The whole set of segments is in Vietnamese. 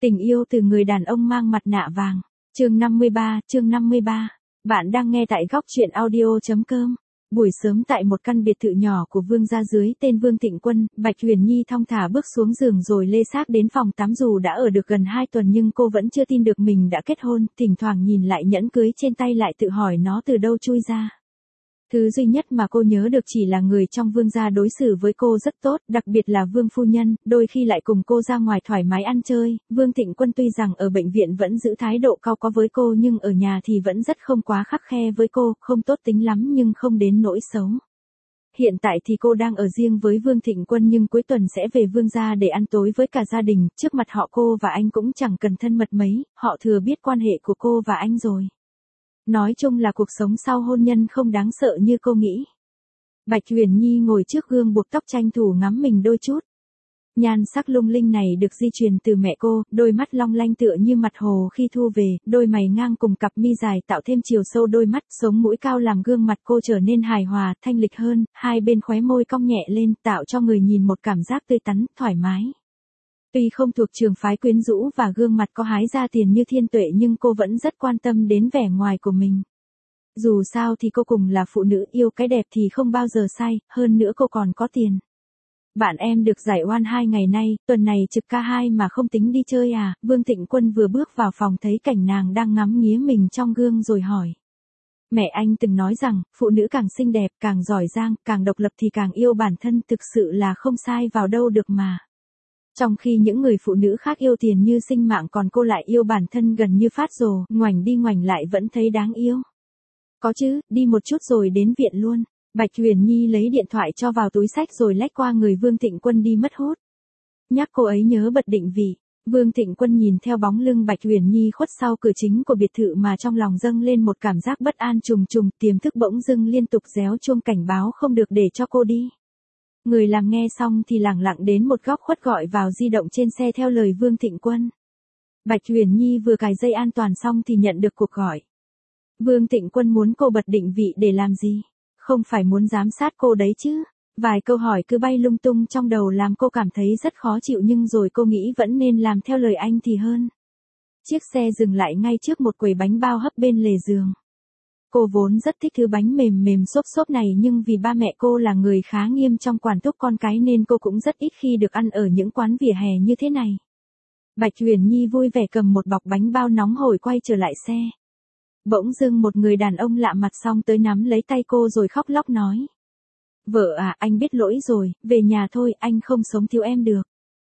Tình yêu từ người đàn ông mang mặt nạ vàng. Chương 53. Bạn đang nghe tại góc truyện audio.com. Buổi sớm tại một căn biệt thự nhỏ của Vương gia dưới tên Vương Thịnh Quân, Bạch Huyền Nhi thong thả bước xuống giường rồi lê xác đến phòng tắm. Dù đã ở được gần 2 tuần nhưng cô vẫn chưa tin được mình đã kết hôn, thỉnh thoảng nhìn lại nhẫn cưới trên tay lại tự hỏi nó từ đâu chui ra. Thứ duy nhất mà cô nhớ được chỉ là người trong Vương gia đối xử với cô rất tốt, đặc biệt là Vương phu nhân, đôi khi lại cùng cô ra ngoài thoải mái ăn chơi. Vương Thịnh Quân tuy rằng ở bệnh viện vẫn giữ thái độ cau có với cô nhưng ở nhà thì vẫn rất không quá khắt khe với cô, không tốt tính lắm nhưng không đến nỗi xấu. Hiện tại thì cô đang ở riêng với Vương Thịnh Quân nhưng cuối tuần sẽ về Vương gia để ăn tối với cả gia đình, trước mặt họ cô và anh cũng chẳng cần thân mật mấy, họ thừa biết quan hệ của cô và anh rồi. Nói chung là cuộc sống sau hôn nhân không đáng sợ như cô nghĩ. Bạch Huyền Nhi ngồi trước gương buộc tóc tranh thủ ngắm mình đôi chút. Nhan sắc lung linh này được di truyền từ mẹ cô, đôi mắt long lanh tựa như mặt hồ khi thu về, đôi mày ngang cùng cặp mi dài tạo thêm chiều sâu đôi mắt, sống mũi cao làm gương mặt cô trở nên hài hòa, thanh lịch hơn, hai bên khóe môi cong nhẹ lên tạo cho người nhìn một cảm giác tươi tắn, thoải mái. Tuy không thuộc trường phái quyến rũ và gương mặt có hái ra tiền như Thiên Tuệ nhưng cô vẫn rất quan tâm đến vẻ ngoài của mình. Dù sao thì cô cùng là phụ nữ, yêu cái đẹp thì không bao giờ sai, hơn nữa cô còn có tiền. Bạn em được giải oan 2 ngày nay, tuần này trực ca 2 mà không tính đi chơi à? Vương Thịnh Quân vừa bước vào phòng thấy cảnh nàng đang ngắm nghía mình trong gương rồi hỏi. Mẹ anh từng nói rằng, phụ nữ càng xinh đẹp, càng giỏi giang, càng độc lập thì càng yêu bản thân, thực sự là không sai vào đâu được mà. Trong khi những người phụ nữ khác yêu tiền như sinh mạng còn cô lại yêu bản thân gần như phát rồ, ngoảnh đi ngoảnh lại vẫn thấy đáng yêu. Có chứ, đi một chút rồi đến viện luôn. Bạch Huyền Nhi lấy điện thoại cho vào túi xách rồi lách qua người Vương Thịnh Quân đi mất hút. Nhắc cô ấy nhớ bật định vị. Vương Thịnh Quân nhìn theo bóng lưng Bạch Huyền Nhi khuất sau cửa chính của biệt thự mà trong lòng dâng lên một cảm giác bất an trùng trùng, tiềm thức bỗng dưng liên tục réo chuông cảnh báo không được để cho cô đi. Người làm nghe xong thì lẳng lặng đến một góc khuất gọi vào di động trên xe theo lời Vương Thịnh Quân. Bạch Huyền Nhi vừa cài dây an toàn xong thì nhận được cuộc gọi. Vương Thịnh Quân muốn cô bật định vị để làm gì? Không phải muốn giám sát cô đấy chứ? Vài câu hỏi cứ bay lung tung trong đầu làm cô cảm thấy rất khó chịu nhưng rồi cô nghĩ vẫn nên làm theo lời anh thì hơn. Chiếc xe dừng lại ngay trước một quầy bánh bao hấp bên lề giường. Cô vốn rất thích thứ bánh mềm mềm xốp xốp này nhưng vì ba mẹ cô là người khá nghiêm trong quản thúc con cái nên cô cũng rất ít khi được ăn ở những quán vỉa hè như thế này. Bạch Huyền Nhi vui vẻ cầm một bọc bánh bao nóng hổi quay trở lại xe. Bỗng dưng một người đàn ông lạ mặt xong tới nắm lấy tay cô rồi khóc lóc nói. Vợ à, anh biết lỗi rồi, về nhà thôi, anh không sống thiếu em được.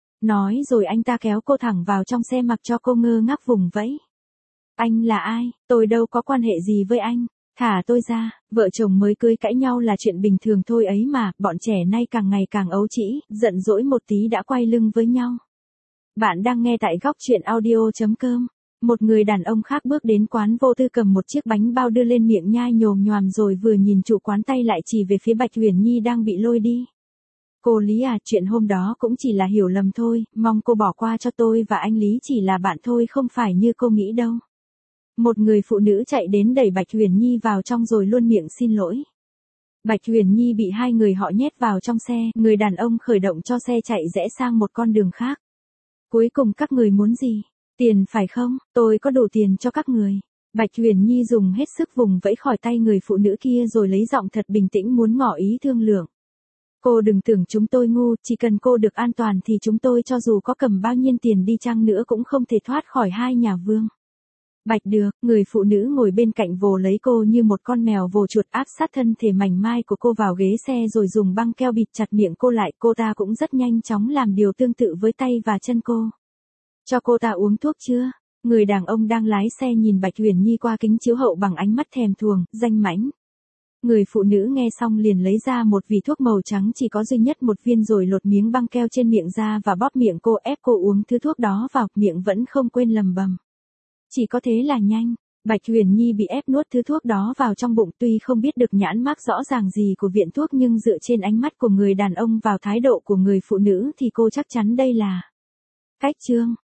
Nói rồi anh ta kéo cô thẳng vào trong xe mặc cho cô ngơ ngác vùng vẫy. Anh là ai? Tôi đâu có quan hệ gì với anh. Thả tôi ra, vợ chồng mới cưới cãi nhau là chuyện bình thường thôi ấy mà, bọn trẻ nay càng ngày càng ấu trĩ, giận dỗi một tí đã quay lưng với nhau. Bạn đang nghe tại góc truyện audio.com. Một người đàn ông khác bước đến quán vô tư cầm một chiếc bánh bao đưa lên miệng nhai nhồm nhoàm rồi vừa nhìn chủ quán tay lại chỉ về phía Bạch Huyền Nhi đang bị lôi đi. Cô Lý à, chuyện hôm đó cũng chỉ là hiểu lầm thôi, mong cô bỏ qua cho tôi và anh Lý chỉ là bạn thôi không phải như cô nghĩ đâu. Một người phụ nữ chạy đến đẩy Bạch Huyền Nhi vào trong rồi luôn miệng xin lỗi. Bạch Huyền Nhi bị hai người họ nhét vào trong xe, người đàn ông khởi động cho xe chạy rẽ sang một con đường khác. Cuối cùng các người muốn gì? Tiền phải không? Tôi có đủ tiền cho các người. Bạch Huyền Nhi dùng hết sức vùng vẫy khỏi tay người phụ nữ kia rồi lấy giọng thật bình tĩnh muốn ngỏ ý thương lượng. Cô đừng tưởng chúng tôi ngu, chỉ cần cô được an toàn thì chúng tôi cho dù có cầm bao nhiêu tiền đi chăng nữa cũng không thể thoát khỏi hai nhà Vương. Bạch được, người phụ nữ ngồi bên cạnh vồ lấy cô như một con mèo vồ chuột áp sát thân thể mảnh mai của cô vào ghế xe rồi dùng băng keo bịt chặt miệng cô lại. Cô ta cũng rất nhanh chóng làm điều tương tự với tay và chân cô. Cho cô ta uống thuốc chưa? Người đàn ông đang lái xe nhìn Bạch Huyền Nhi qua kính chiếu hậu bằng ánh mắt thèm thuồng, danh mãnh. Người phụ nữ nghe xong liền lấy ra một vỉ thuốc màu trắng chỉ có duy nhất một viên rồi lột miếng băng keo trên miệng ra và bóp miệng cô ép cô uống thứ thuốc đó vào, miệng vẫn không quên lầm bầm. Chỉ có thế là nhanh. Bạch Huyền Nhi bị ép nuốt thứ thuốc đó vào trong bụng tuy không biết được nhãn mác rõ ràng gì của viện thuốc nhưng dựa trên ánh mắt của người đàn ông vào thái độ của người phụ nữ thì cô chắc chắn đây là cách trương.